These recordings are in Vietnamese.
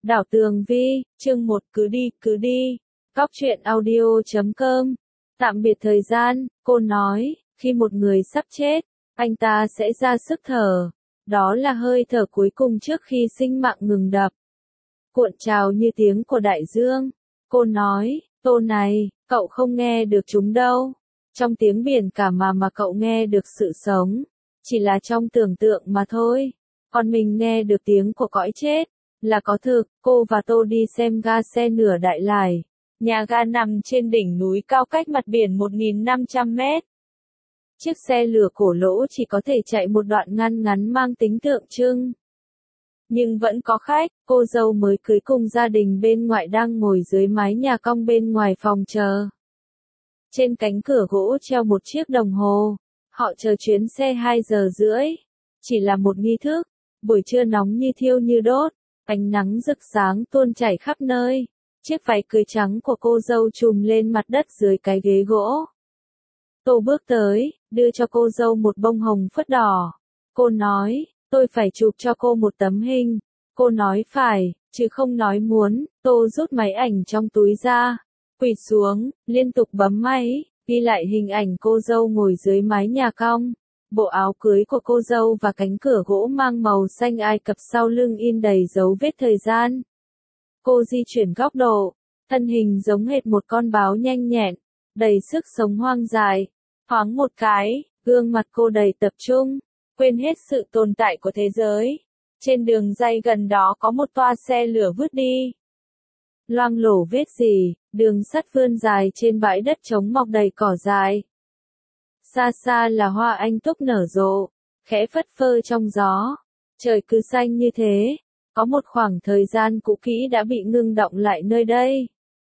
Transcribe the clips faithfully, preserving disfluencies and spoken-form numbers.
Đảo Tường Vi, chương một cứ đi, cứ đi. Cóc truyện audio chấm com. Tạm biệt thời gian, cô nói, khi một người sắp chết, anh ta sẽ ra sức thở. Đó là hơi thở cuối cùng trước khi sinh mạng ngừng đập. Cuộn trào như tiếng của đại dương. Cô nói, Tô này, cậu không nghe được chúng đâu. Trong tiếng biển cả mà mà cậu nghe được sự sống. Chỉ là trong tưởng tượng mà thôi. Còn mình nghe được tiếng của cõi chết. Là có thực, cô và Tô đi xem ga xe nửa Đại Lải. Nhà ga nằm trên đỉnh núi cao cách mặt biển một nghìn năm trăm mét. Chiếc xe lửa cổ lỗ chỉ có thể chạy một đoạn ngăn ngắn mang tính tượng trưng. Nhưng vẫn có khách, cô dâu mới cưới cùng gia đình bên ngoại đang ngồi dưới mái nhà cong bên ngoài phòng chờ. Trên cánh cửa gỗ treo một chiếc đồng hồ. Họ chờ chuyến xe hai giờ rưỡi. Chỉ là một nghi thức. Buổi trưa nóng như thiêu như đốt. Ánh nắng rực sáng tuôn chảy khắp nơi. Chiếc váy cưới trắng của cô dâu trùm lên mặt đất dưới cái ghế gỗ. Tô bước tới, đưa cho cô dâu một bông hồng phất đỏ. Cô nói, tôi phải chụp cho cô một tấm hình. Cô nói phải, chứ không nói muốn. Tô rút máy ảnh trong túi ra. Quỳ xuống, liên tục bấm máy, ghi lại hình ảnh cô dâu ngồi dưới mái nhà cong. Bộ áo cưới của cô dâu và cánh cửa gỗ mang màu xanh Ai Cập sau lưng in đầy dấu vết thời gian. Cô di chuyển góc độ, thân hình giống hệt một con báo nhanh nhẹn, đầy sức sống hoang dại. Thoáng một cái, gương mặt cô đầy tập trung, quên hết sự tồn tại của thế giới. Trên đường ray gần đó có một toa xe lửa vứt đi. Loang lổ vết gì, đường sắt vươn dài trên bãi đất trống mọc đầy cỏ dại. Xa xa là hoa anh túc nở rộ, khẽ phất phơ trong gió. Trời cứ xanh như thế, có một khoảng thời gian cũ kỹ đã bị ngưng đọng lại nơi đây.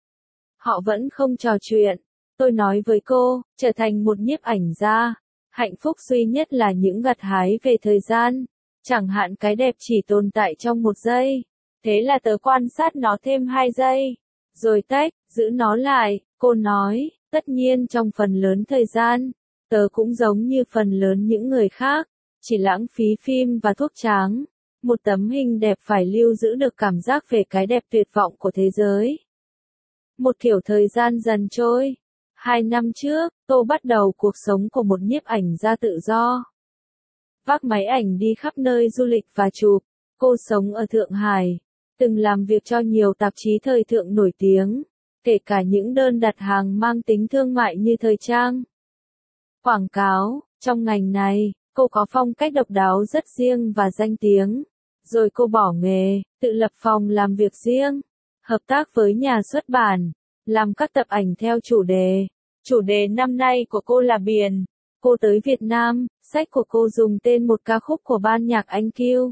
Họ vẫn không trò chuyện. Tôi nói với cô, trở thành một nhiếp ảnh gia. Hạnh phúc duy nhất là những gặt hái về thời gian. Chẳng hạn cái đẹp chỉ tồn tại trong một giây. Thế là tớ quan sát nó thêm hai giây. Rồi tách, giữ nó lại. Cô nói, tất nhiên trong phần lớn thời gian. Tớ cũng giống như phần lớn những người khác, chỉ lãng phí phim và thuốc tráng. Một tấm hình đẹp phải lưu giữ được cảm giác về cái đẹp tuyệt vọng của thế giới. Một kiểu thời gian dần trôi. Hai năm trước, Tô bắt đầu cuộc sống của một nhiếp ảnh gia tự do. Vác máy ảnh đi khắp nơi du lịch và chụp. Cô sống ở Thượng Hải, từng làm việc cho nhiều tạp chí thời thượng nổi tiếng, kể cả những đơn đặt hàng mang tính thương mại như thời trang. Quảng cáo, trong ngành này, cô có phong cách độc đáo rất riêng và danh tiếng. Rồi cô bỏ nghề, tự lập phòng làm việc riêng, hợp tác với nhà xuất bản, làm các tập ảnh theo chủ đề. Chủ đề năm nay của cô là biển. Cô tới Việt Nam, sách của cô dùng tên một ca khúc của ban nhạc Anh Q.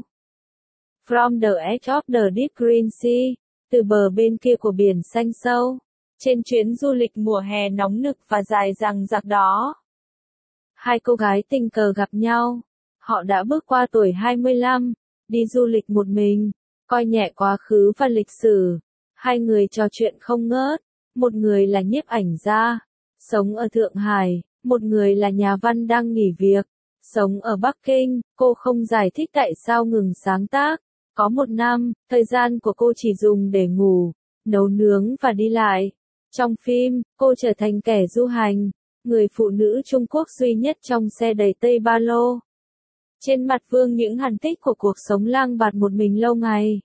From the Edge of the Deep Green Sea, từ bờ bên kia của biển xanh sâu. Trên chuyến du lịch mùa hè nóng nực và dài dằng dặc đó. Hai cô gái tình cờ gặp nhau. Họ đã bước qua tuổi hai mươi lăm, đi du lịch một mình, coi nhẹ quá khứ và lịch sử. Hai người trò chuyện không ngớt. Một người là nhiếp ảnh gia, sống ở Thượng Hải, một người là nhà văn đang nghỉ việc, sống ở Bắc Kinh. Cô không giải thích tại sao ngừng sáng tác. Có một năm, thời gian của cô chỉ dùng để ngủ, nấu nướng và đi lại. Trong phim, cô trở thành kẻ du hành. Người phụ nữ Trung Quốc duy nhất trong xe đầy tây ba lô. Trên mặt vương những hằn tích của cuộc sống lang bạt một mình lâu ngày.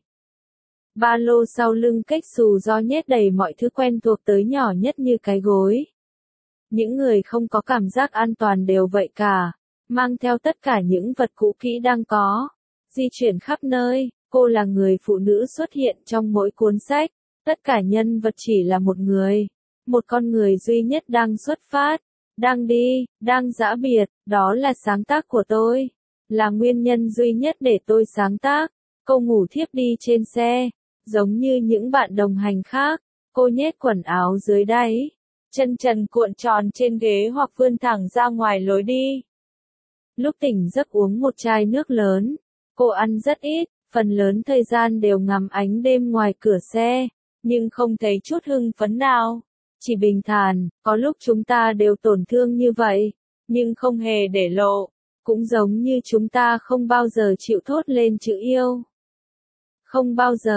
Ba lô sau lưng kếch xù do nhét đầy mọi thứ quen thuộc tới nhỏ nhất như cái gối. Những người không có cảm giác an toàn đều vậy cả, mang theo tất cả những vật cũ kỹ đang có. Di chuyển khắp nơi, cô là người phụ nữ xuất hiện trong mỗi cuốn sách. Tất cả nhân vật chỉ là một người. Một con người duy nhất đang xuất phát. Đang đi, đang giã biệt, đó là sáng tác của tôi. Là nguyên nhân duy nhất để tôi sáng tác. Cô ngủ thiếp đi trên xe. Giống như những bạn đồng hành khác, cô nhét quần áo dưới đáy. Chân trần cuộn tròn trên ghế hoặc vươn thẳng ra ngoài lối đi. Lúc tỉnh giấc uống một chai nước lớn. Cô ăn rất ít, phần lớn thời gian đều ngắm ánh đêm ngoài cửa xe. Nhưng không thấy chút hưng phấn nào. Chỉ bình thản, có lúc chúng ta đều tổn thương như vậy, nhưng không hề để lộ. Cũng giống như chúng ta không bao giờ chịu thốt lên chữ yêu. Không bao giờ,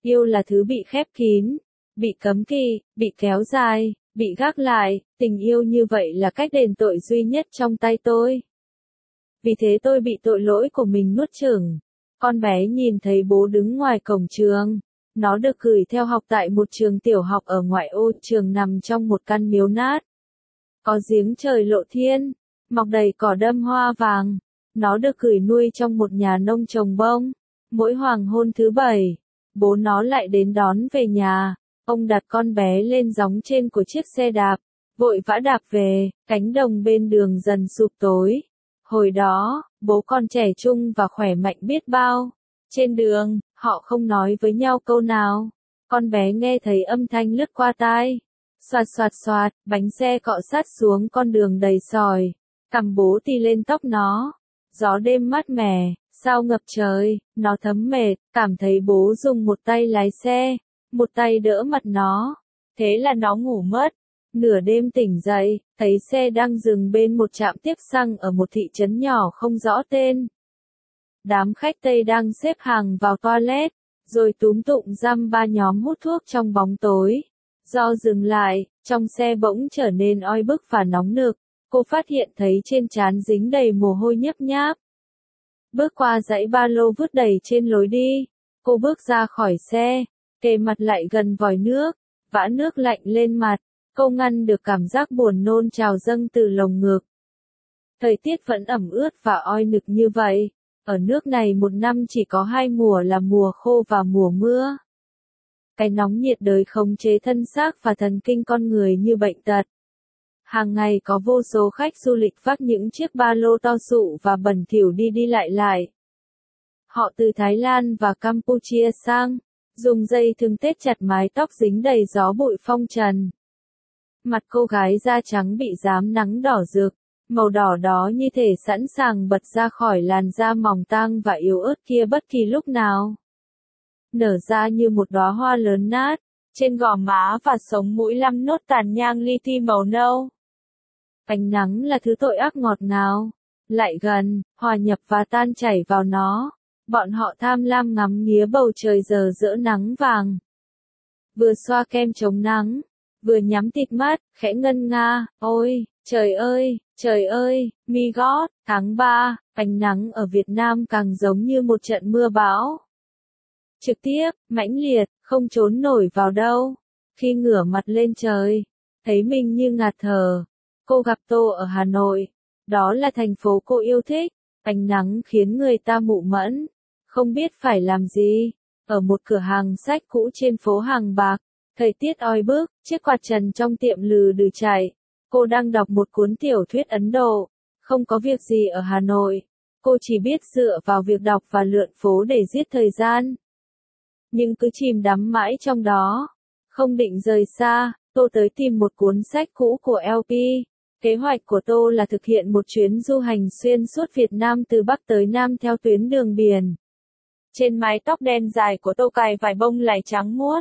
Yêu là thứ bị khép kín, bị cấm kỵ, bị kéo dài, bị gác lại, tình yêu như vậy là cách đền tội duy nhất trong tay tôi. Vì thế tôi bị tội lỗi của mình nuốt chửng. Con bé nhìn thấy bố đứng ngoài cổng trường. Nó được gửi theo học tại một trường tiểu học ở ngoại ô, trường nằm trong một căn miếu nát. Có giếng trời lộ thiên, mọc đầy cỏ đâm hoa vàng. Nó được gửi nuôi trong một nhà nông trồng bông. Mỗi hoàng hôn thứ bảy, bố nó lại đến đón về nhà. Ông đặt con bé lên gióng trên của chiếc xe đạp, vội vã đạp về, cánh đồng bên đường dần sụp tối. Hồi đó, bố con trẻ trung và khỏe mạnh biết bao. Trên đường, họ không nói với nhau câu nào. Con bé nghe thấy âm thanh lướt qua tai. Xoạt xoạt xoạt, bánh xe cọ sát xuống con đường đầy sỏi. Cằm bố tì lên tóc nó. Gió đêm mát mẻ, sao ngập trời, nó thấm mệt, cảm thấy bố dùng một tay lái xe, một tay đỡ mặt nó. Thế là nó ngủ mất. Nửa đêm tỉnh dậy, thấy xe đang dừng bên một trạm tiếp xăng ở một thị trấn nhỏ không rõ tên. Đám khách Tây đang xếp hàng vào toilet, rồi túm tụm dăm ba nhóm hút thuốc trong bóng tối. Do dừng lại, trong xe bỗng trở nên oi bức và nóng nực, cô phát hiện thấy trên trán dính đầy mồ hôi nhấp nháp. Bước qua dãy ba lô vứt đầy trên lối đi, cô bước ra khỏi xe, kề mặt lại gần vòi nước, vã nước lạnh lên mặt. Cô ngăn được cảm giác buồn nôn trào dâng từ lồng ngực. Thời tiết vẫn ẩm ướt và oi nực như vậy. Ở nước này một năm chỉ có hai mùa là mùa khô và mùa mưa. Cái nóng nhiệt đới khống chế thân xác và thần kinh con người như bệnh tật. Hàng ngày có vô số khách du lịch vác những chiếc ba lô to sụ và bẩn thỉu đi đi lại lại. Họ từ Thái Lan và Campuchia sang, dùng dây thừng tết chặt mái tóc dính đầy gió bụi phong trần. Mặt cô gái da trắng bị rám nắng đỏ rực, màu đỏ đó như thể sẵn sàng bật ra khỏi làn da mỏng tang và yếu ớt kia bất kỳ lúc nào. Nở ra như một đóa hoa lớn nát, trên gò má và sống mũi lăm nốt tàn nhang li ti màu nâu. Ánh nắng là thứ tội ác ngọt ngào, lại gần, hòa nhập và tan chảy vào nó. Bọn họ tham lam ngắm nghía bầu trời giờ rỡ nắng vàng. Vừa xoa kem chống nắng, vừa nhắm tịt mắt, khẽ ngân nga, ôi, trời ơi, trời ơi, mi gót, tháng ba, ánh nắng ở Việt Nam càng giống như một trận mưa bão. Trực tiếp, mãnh liệt, không trốn nổi vào đâu. Khi ngửa mặt lên trời, thấy mình như ngạt thở. Cô gặp Tô ở Hà Nội. Đó là thành phố cô yêu thích. Ánh nắng khiến người ta mụ mẫn, không biết phải làm gì. Ở một cửa hàng sách cũ trên phố Hàng Bạc, thời tiết oi bức, chiếc quạt trần trong tiệm lừ đừ chạy. Cô đang đọc một cuốn tiểu thuyết Ấn Độ. Không có việc gì ở Hà Nội. Cô chỉ biết dựa vào việc đọc và lượn phố để giết thời gian. Nhưng cứ chìm đắm mãi trong đó. Không định rời xa, Tô tới tìm một cuốn sách cũ của lờ pê. Kế hoạch của Tô là thực hiện một chuyến du hành xuyên suốt Việt Nam từ Bắc tới Nam theo tuyến đường biển. Trên mái tóc đen dài của Tô cài vài bông lải trắng muốt.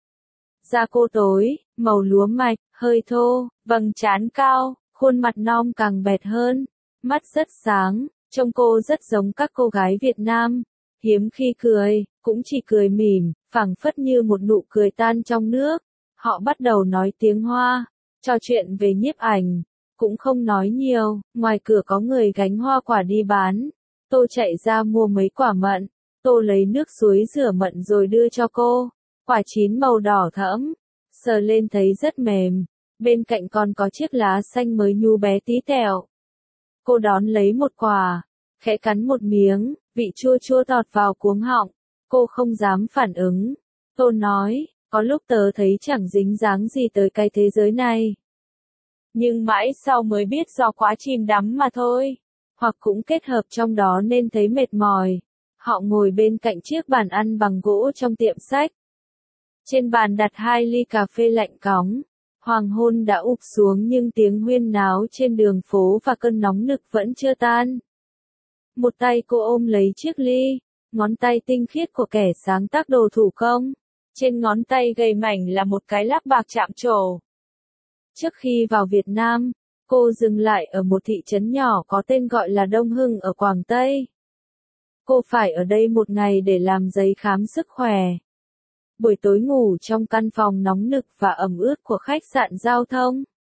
Da cô tối, màu lúa mạch, hơi thô, vầng trán cao, khuôn mặt non càng bẹt hơn, mắt rất sáng, trông cô rất giống các cô gái Việt Nam. Hiếm khi cười, cũng chỉ cười mỉm, phảng phất như một nụ cười tan trong nước. Họ bắt đầu nói tiếng Hoa, trò chuyện về nhiếp ảnh, cũng không nói nhiều. Ngoài cửa có người gánh hoa quả đi bán. Tô chạy ra mua mấy quả mận. Tô lấy nước suối rửa mận rồi đưa cho cô. Quả chín màu đỏ thẫm, sờ lên thấy rất mềm. Bên cạnh còn có chiếc lá xanh mới nhu bé tí tẹo. Cô đón lấy một quả, khẽ cắn một miếng, vị chua chua tọt vào cuống họng. Cô không dám phản ứng. Tô nói, có lúc tớ thấy chẳng dính dáng gì tới cái thế giới này. Nhưng mãi sau mới biết do quá chìm đắm mà thôi. Hoặc cũng kết hợp trong đó nên thấy mệt mỏi. Họ ngồi bên cạnh chiếc bàn ăn bằng gỗ trong tiệm sách. Trên bàn đặt hai ly cà phê lạnh cóng. Hoàng hôn đã ụp xuống nhưng tiếng huyên náo trên đường phố và cơn nóng nực vẫn chưa tan. Một tay cô ôm lấy chiếc ly, ngón tay tinh khiết của kẻ sáng tác đồ thủ công. Trên ngón tay gầy mảnh là một cái lắc bạc chạm trổ. Trước khi vào Việt Nam, cô dừng lại ở một thị trấn nhỏ có tên gọi là Đông Hưng ở Quảng Tây. Cô phải ở đây một ngày để làm giấy khám sức khỏe. buổi tối ngủ trong căn phòng nóng nực và ẩm ướt của khách sạn giao thông.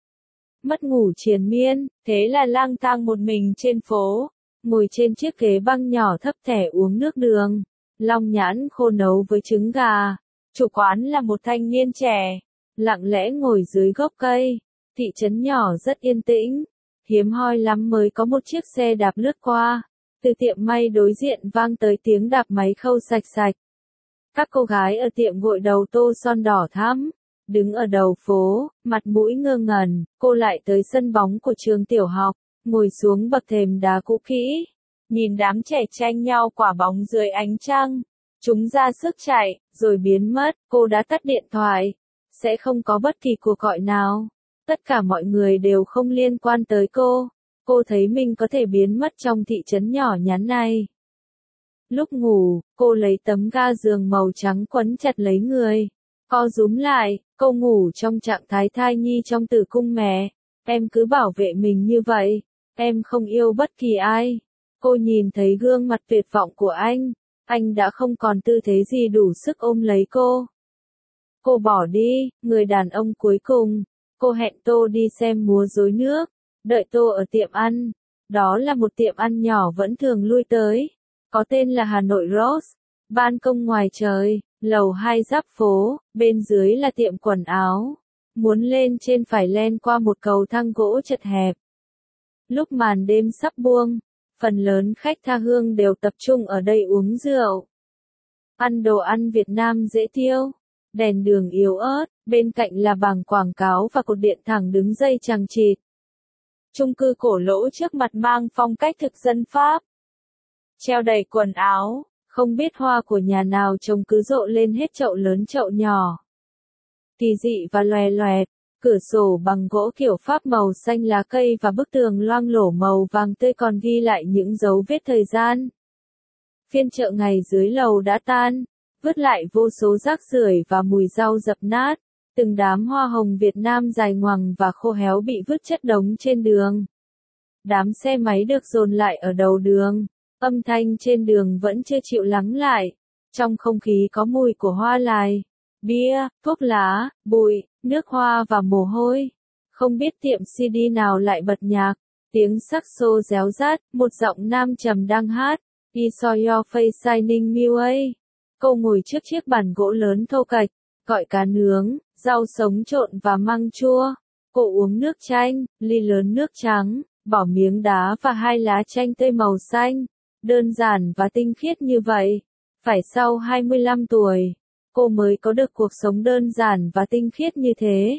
Mất ngủ triền miên, thế là lang thang một mình trên phố, ngồi trên chiếc ghế băng nhỏ thấp thẻ uống nước đường, long nhãn khô nấu với trứng gà. Chủ quán là một thanh niên trẻ, lặng lẽ ngồi dưới gốc cây. Thị trấn nhỏ rất yên tĩnh, hiếm hoi lắm mới có một chiếc xe đạp lướt qua. Từ tiệm may đối diện vang tới tiếng đạp máy khâu sạch sạch. Các cô gái ở tiệm gội đầu tô son đỏ thắm, đứng ở đầu phố, mặt mũi ngơ ngẩn. Cô lại tới sân bóng của trường tiểu học, ngồi xuống bậc thềm đá cũ kỹ, nhìn đám trẻ tranh nhau quả bóng dưới ánh trăng. Chúng ra sức chạy, rồi biến mất. Cô đã tắt điện thoại, sẽ không có bất kỳ cuộc gọi nào. Tất cả mọi người đều không liên quan tới cô. Cô thấy mình có thể biến mất trong thị trấn nhỏ nhắn này. Lúc ngủ, cô lấy tấm ga giường màu trắng quấn chặt lấy người. Co rúm lại, cô ngủ trong trạng thái thai nhi trong tử cung mẹ. Em cứ bảo vệ mình như vậy. Em không yêu bất kỳ ai. Cô nhìn thấy gương mặt tuyệt vọng của anh. Anh đã không còn tư thế gì đủ sức ôm lấy cô. Cô bỏ đi, người đàn ông cuối cùng. Cô hẹn Tô đi xem múa rối nước. Đợi Tô ở tiệm ăn. Đó là một tiệm ăn nhỏ vẫn thường lui tới. Có tên là Hà Nội Rose. Ban công ngoài trời, lầu hai giáp phố, bên dưới là tiệm quần áo. Muốn lên trên phải len qua một cầu thang gỗ chật hẹp. Lúc màn đêm sắp buông, phần lớn khách tha hương đều tập trung ở đây uống rượu. Ăn đồ ăn Việt Nam dễ tiêu. Đèn đường yếu ớt, bên cạnh là bảng quảng cáo và cột điện thẳng đứng dây chằng chịt. Chung cư cổ lỗ trước mặt mang phong cách thực dân Pháp. Treo đầy quần áo, không biết hoa của nhà nào trông cứ rộ lên hết chậu lớn chậu nhỏ. Kỳ dị và loè loẹt, cửa sổ bằng gỗ kiểu Pháp màu xanh lá cây và bức tường loang lổ màu vàng tươi còn ghi lại những dấu vết thời gian. Phiên chợ ngày dưới lầu đã tan, vứt lại vô số rác rưởi và mùi rau dập nát. Từng đám hoa hồng Việt Nam dài ngoằng và khô héo bị vứt chất đống trên đường. Đám xe máy được dồn lại ở đầu đường. Âm thanh trên đường vẫn chưa chịu lắng lại. Trong không khí có mùi của hoa lài, bia, thuốc lá, bụi, nước hoa và mồ hôi. Không biết tiệm xê đê nào lại bật nhạc. Tiếng saxo réo rát, một giọng nam trầm đang hát. I saw your face shining me away. Cô ngồi trước chiếc bàn gỗ lớn thô kệch, gọi cá nướng, rau sống trộn và măng chua. Cô uống nước chanh, ly lớn nước trắng, bỏ miếng đá và hai lá chanh tươi màu xanh. Đơn giản và tinh khiết như vậy. Phải sau hai mươi lăm tuổi, cô mới có được cuộc sống đơn giản và tinh khiết như thế.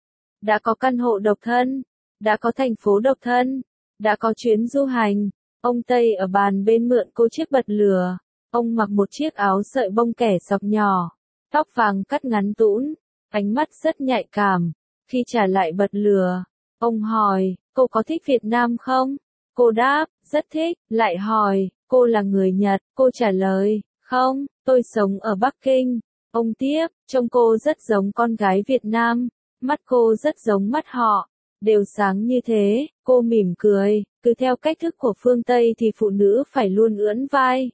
Đã có căn hộ độc thân, đã có thành phố độc thân, đã có chuyến du hành. Ông Tây ở bàn bên mượn cô chiếc bật lửa. Ông mặc một chiếc áo sợi bông kẻ sọc nhỏ, tóc vàng cắt ngắn tũn, ánh mắt rất nhạy cảm. Khi trả lại bật lửa, ông hỏi, cô có thích Việt Nam không? Cô đáp, rất thích. Lại hỏi, cô là người Nhật? Cô trả lời, không, tôi sống ở Bắc Kinh. Ông tiếp, trông cô rất giống con gái Việt Nam, mắt cô rất giống mắt họ, đều sáng như thế. Cô mỉm cười, cứ theo cách thức của phương Tây thì phụ nữ phải luôn ưỡn vai,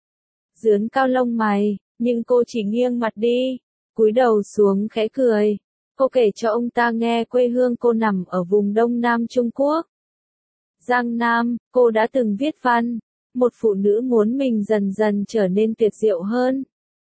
dướn cao lông mày, nhưng cô chỉ nghiêng mặt đi, cúi đầu xuống khẽ cười. Cô kể cho ông ta nghe quê hương cô nằm ở vùng Đông Nam Trung Quốc. Giang Nam, cô đã từng viết văn, một phụ nữ muốn mình dần dần trở nên tuyệt diệu hơn.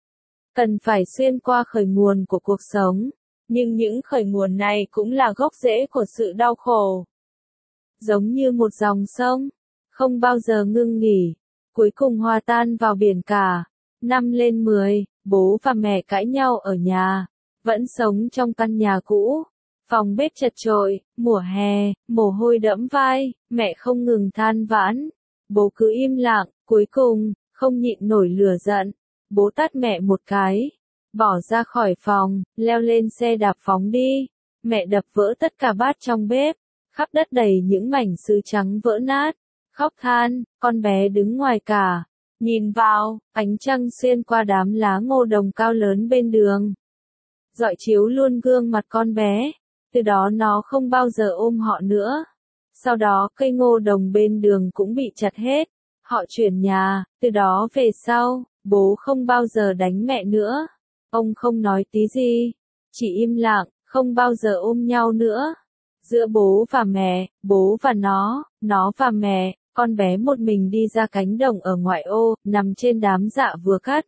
Cần phải xuyên qua khởi nguồn của cuộc sống, nhưng những khởi nguồn này cũng là gốc rễ của sự đau khổ. Giống như một dòng sông, không bao giờ ngưng nghỉ, cuối cùng hòa tan vào biển cả. Năm lên mười, bố và mẹ cãi nhau ở nhà, vẫn sống trong căn nhà cũ. Phòng bếp chật chội, mùa hè, mồ hôi đẫm vai, mẹ không ngừng than vãn. Bố cứ im lặng, cuối cùng, không nhịn nổi lửa giận. Bố tát mẹ một cái, bỏ ra khỏi phòng, leo lên xe đạp phóng đi. Mẹ đập vỡ tất cả bát trong bếp, khắp đất đầy những mảnh sứ trắng vỡ nát. Khóc than, con bé đứng ngoài cả, nhìn vào, ánh trăng xuyên qua đám lá ngô đồng cao lớn bên đường, rọi chiếu luôn gương mặt con bé. Từ đó nó không bao giờ ôm họ nữa. Sau đó cây ngô đồng bên đường cũng bị chặt hết. Họ chuyển nhà, từ đó về sau, bố không bao giờ đánh mẹ nữa. Ông không nói tí gì, chỉ im lặng, không bao giờ ôm nhau nữa. Giữa bố và mẹ, bố và nó, nó và mẹ, con bé một mình đi ra cánh đồng ở ngoại ô, nằm trên đám dạ vừa cắt.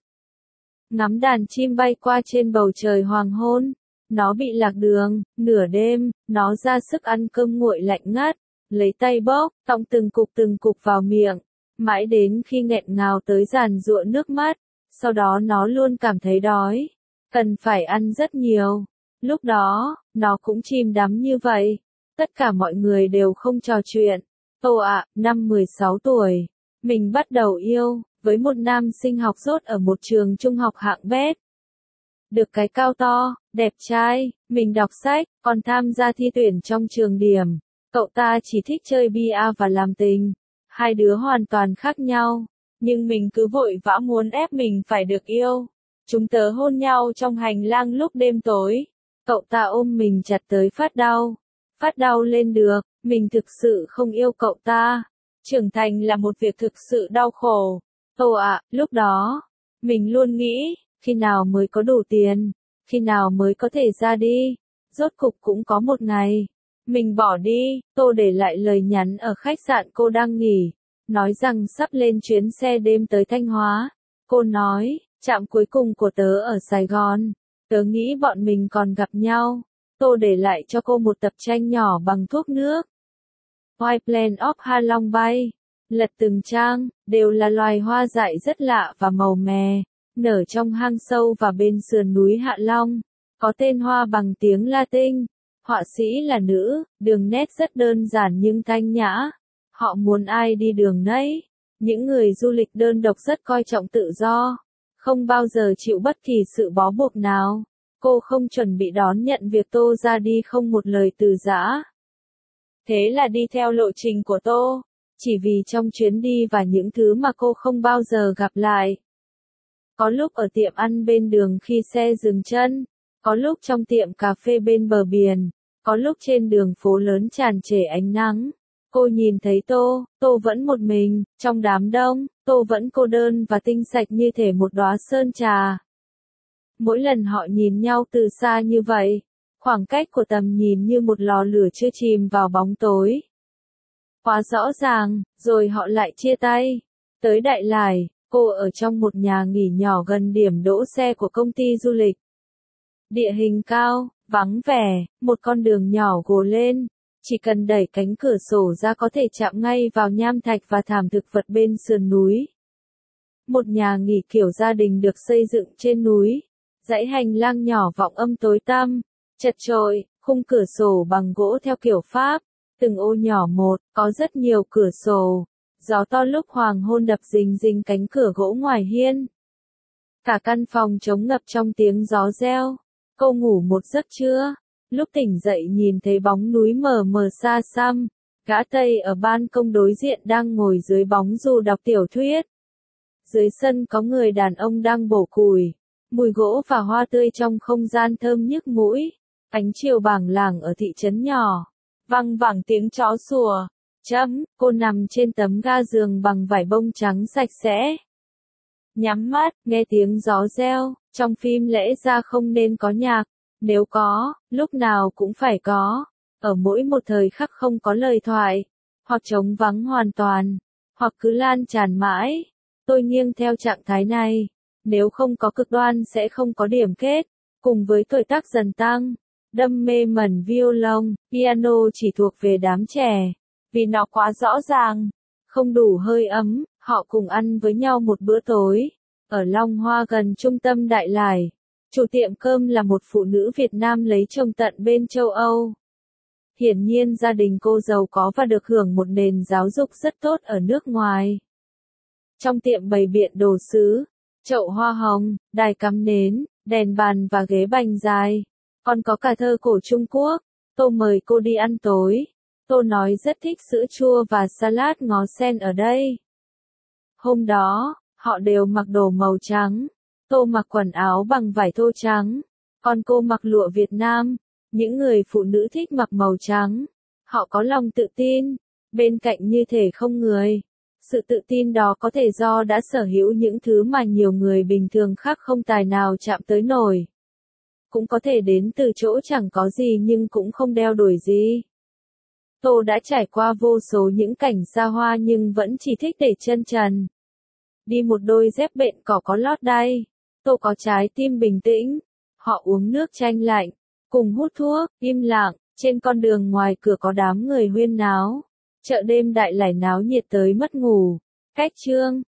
Ngắm đàn chim bay qua trên bầu trời hoàng hôn. Nó bị lạc đường, nửa đêm, nó ra sức ăn cơm nguội lạnh ngắt, lấy tay bốc, tọng từng cục từng cục vào miệng, mãi đến khi nghẹn ngào tới giàn giụa nước mắt, sau đó nó luôn cảm thấy đói, cần phải ăn rất nhiều. Lúc đó, nó cũng chìm đắm như vậy. Tất cả mọi người đều không trò chuyện. Ồ ạ, năm mười sáu tuổi, mình bắt đầu yêu, với một nam sinh học dốt ở một trường trung học hạng bét. Được cái cao to, đẹp trai, mình đọc sách, còn tham gia thi tuyển trong trường điểm. Cậu ta chỉ thích chơi bia và làm tình. Hai đứa hoàn toàn khác nhau. Nhưng mình cứ vội vã muốn ép mình phải được yêu. Chúng tớ hôn nhau trong hành lang lúc đêm tối. Cậu ta ôm mình chặt tới phát đau. Phát đau lên được, mình thực sự không yêu cậu ta. Trưởng thành là một việc thực sự đau khổ. Ồ ạ, lúc đó, mình luôn nghĩ, khi nào mới có đủ tiền, khi nào mới có thể ra đi. Rốt cục cũng có một ngày, mình bỏ đi. Tô để lại lời nhắn ở khách sạn cô đang nghỉ, nói rằng sắp lên chuyến xe đêm tới Thanh Hóa. Cô nói, trạm cuối cùng của tớ ở Sài Gòn, tớ nghĩ bọn mình còn gặp nhau. Tô để lại cho cô một tập tranh nhỏ bằng thuốc nước. White Plain of Ha Long Bay. Lật từng trang, đều là loài hoa dại rất lạ và màu mè, nở trong hang sâu và bên sườn núi Hạ Long, có tên hoa bằng tiếng Latin. Họa sĩ là nữ, đường nét rất đơn giản nhưng thanh nhã. Họ muốn ai đi đường nấy. Những người du lịch đơn độc rất coi trọng tự do, không bao giờ chịu bất kỳ sự bó buộc nào. Cô không chuẩn bị đón nhận việc Tô ra đi không một lời từ giã. Thế là đi theo lộ trình của Tô, chỉ vì trong chuyến đi và những thứ mà cô không bao giờ gặp lại. Có lúc ở tiệm ăn bên đường khi xe dừng chân, có lúc trong tiệm cà phê bên bờ biển, có lúc trên đường phố lớn tràn trề ánh nắng. Cô nhìn thấy Tô, Tô vẫn một mình, trong đám đông, Tô vẫn cô đơn và tinh sạch như thể một đóa sơn trà. Mỗi lần họ nhìn nhau từ xa như vậy, khoảng cách của tầm nhìn như một lò lửa chưa chìm vào bóng tối. Quá rõ ràng, rồi họ lại chia tay. Tới Đại Lải, cô ở trong một nhà nghỉ nhỏ gần điểm đỗ xe của công ty du lịch. Địa hình cao, vắng vẻ, một con đường nhỏ gồ lên, chỉ cần đẩy cánh cửa sổ ra có thể chạm ngay vào nham thạch và thảm thực vật bên sườn núi. Một nhà nghỉ kiểu gia đình được xây dựng trên núi, dãy hành lang nhỏ vọng âm tối tăm, chật chội, khung cửa sổ bằng gỗ theo kiểu Pháp, từng ô nhỏ một, có rất nhiều cửa sổ. Gió to lúc hoàng hôn đập rình rình cánh cửa gỗ ngoài hiên. Cả căn phòng trống ngập trong tiếng gió reo. Cô ngủ một giấc trưa, lúc tỉnh dậy nhìn thấy bóng núi mờ mờ xa xăm. Gã Tây ở ban công đối diện đang ngồi dưới bóng dù đọc tiểu thuyết. Dưới sân có người đàn ông đang bổ củi. Mùi gỗ và hoa tươi trong không gian thơm nhức mũi. Ánh chiều bảng làng ở thị trấn nhỏ. Văng vẳng tiếng chó sủa. Chấm, cô nằm trên tấm ga giường bằng vải bông trắng sạch sẽ. Nhắm mắt, nghe tiếng gió reo. Trong phim lẽ ra không nên có nhạc. Nếu có, lúc nào cũng phải có. Ở mỗi một thời khắc không có lời thoại. Hoặc trống vắng hoàn toàn. Hoặc cứ lan tràn mãi. Tôi nghiêng theo trạng thái này. Nếu không có cực đoan sẽ không có điểm kết. Cùng với tuổi tác dần tăng, đam mê mẩn violon, piano chỉ thuộc về đám trẻ. Vì nó quá rõ ràng, không đủ hơi ấm, họ cùng ăn với nhau một bữa tối. Ở Long Hoa gần trung tâm Đại Lải, chủ tiệm cơm là một phụ nữ Việt Nam lấy chồng tận bên châu Âu. Hiển nhiên gia đình cô giàu có và được hưởng một nền giáo dục rất tốt ở nước ngoài. Trong tiệm bày biện đồ sứ, chậu hoa hồng, đài cắm nến, đèn bàn và ghế bành dài. Còn có cả thơ cổ Trung Quốc. Tô mời cô đi ăn tối. Tô nói rất thích sữa chua và salad ngó sen ở đây. Hôm đó, họ đều mặc đồ màu trắng. Tô mặc quần áo bằng vải thô trắng. Còn cô mặc lụa Việt Nam. Những người phụ nữ thích mặc màu trắng. Họ có lòng tự tin. Bên cạnh như thể không người. Sự tự tin đó có thể do đã sở hữu những thứ mà nhiều người bình thường khác không tài nào chạm tới nổi. Cũng có thể đến từ chỗ chẳng có gì nhưng cũng không đeo đuổi gì. Tô đã trải qua vô số những cảnh xa hoa nhưng vẫn chỉ thích để chân trần. Đi một đôi dép bện cỏ có lót đay. Tô có trái tim bình tĩnh. Họ uống nước chanh lạnh, cùng hút thuốc, im lặng. Trên con đường ngoài cửa có đám người huyên náo. Chợ đêm Đại Lải náo nhiệt tới mất ngủ. Cách chương